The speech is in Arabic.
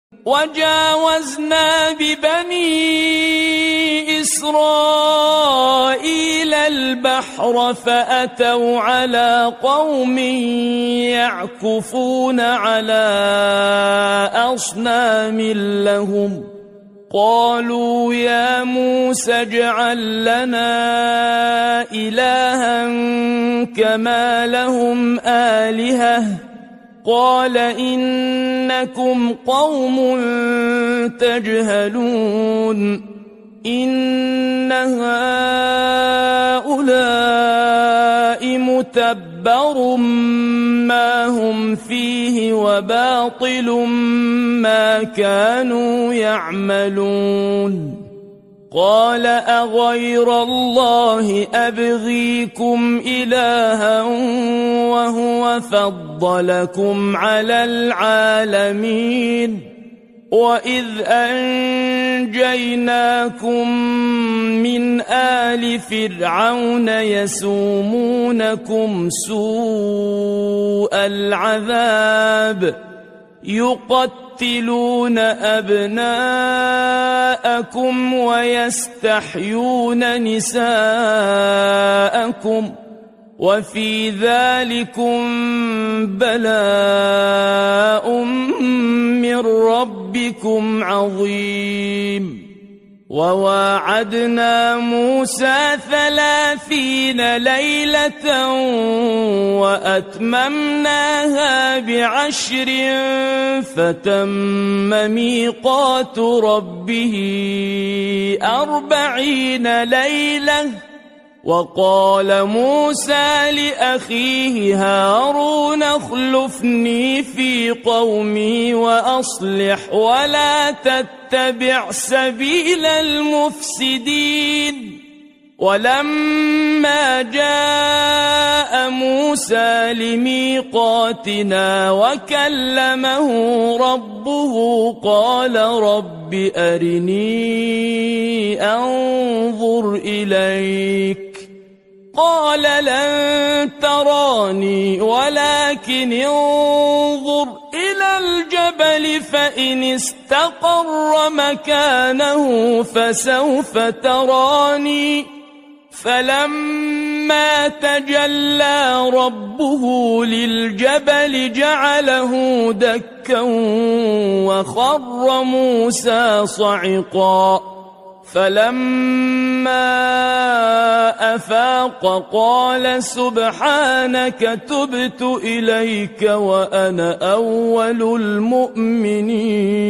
وجاوزنا ببني إسرائيل البحر فأتوا على قوم يعكفون على أصنام لهم قالوا يا موسى اجعل لنا إلها كما لهم آلهة قال إنكم قوم تجهلون إن هؤلاء متبر ما هم فيه وباطل ما كانوا يعملون قال أغير الله أبغيكم إلها وهو فضلكم على العالمين وإذ أنجيناكم من آل فرعون يسومونكم سوء العذاب يقتلون أبناءكم ويستحيون نساءكم وفي ذلكم بلاء من ربكم عظيم وواعدنا موسى 30 ليلة وأتممناها ب10 فتم ميقات ربه 40 ليلة وقال موسى لأخيه هارون اخلفني في قومي وأصلح ولا تتبع سبيل المفسدين ولما جاء موسى لميقاتنا وكلمه ربه قال رب أرني أنظر إليك قال لن تراني ولكن انظر إلى الجبل فإن استقر مكانه فسوف تراني فلما تجلى ربه للجبل جعله دكا وخر موسى صعقا فلما أفاق قال سبحانك تبت إليك وأنا أول المؤمنين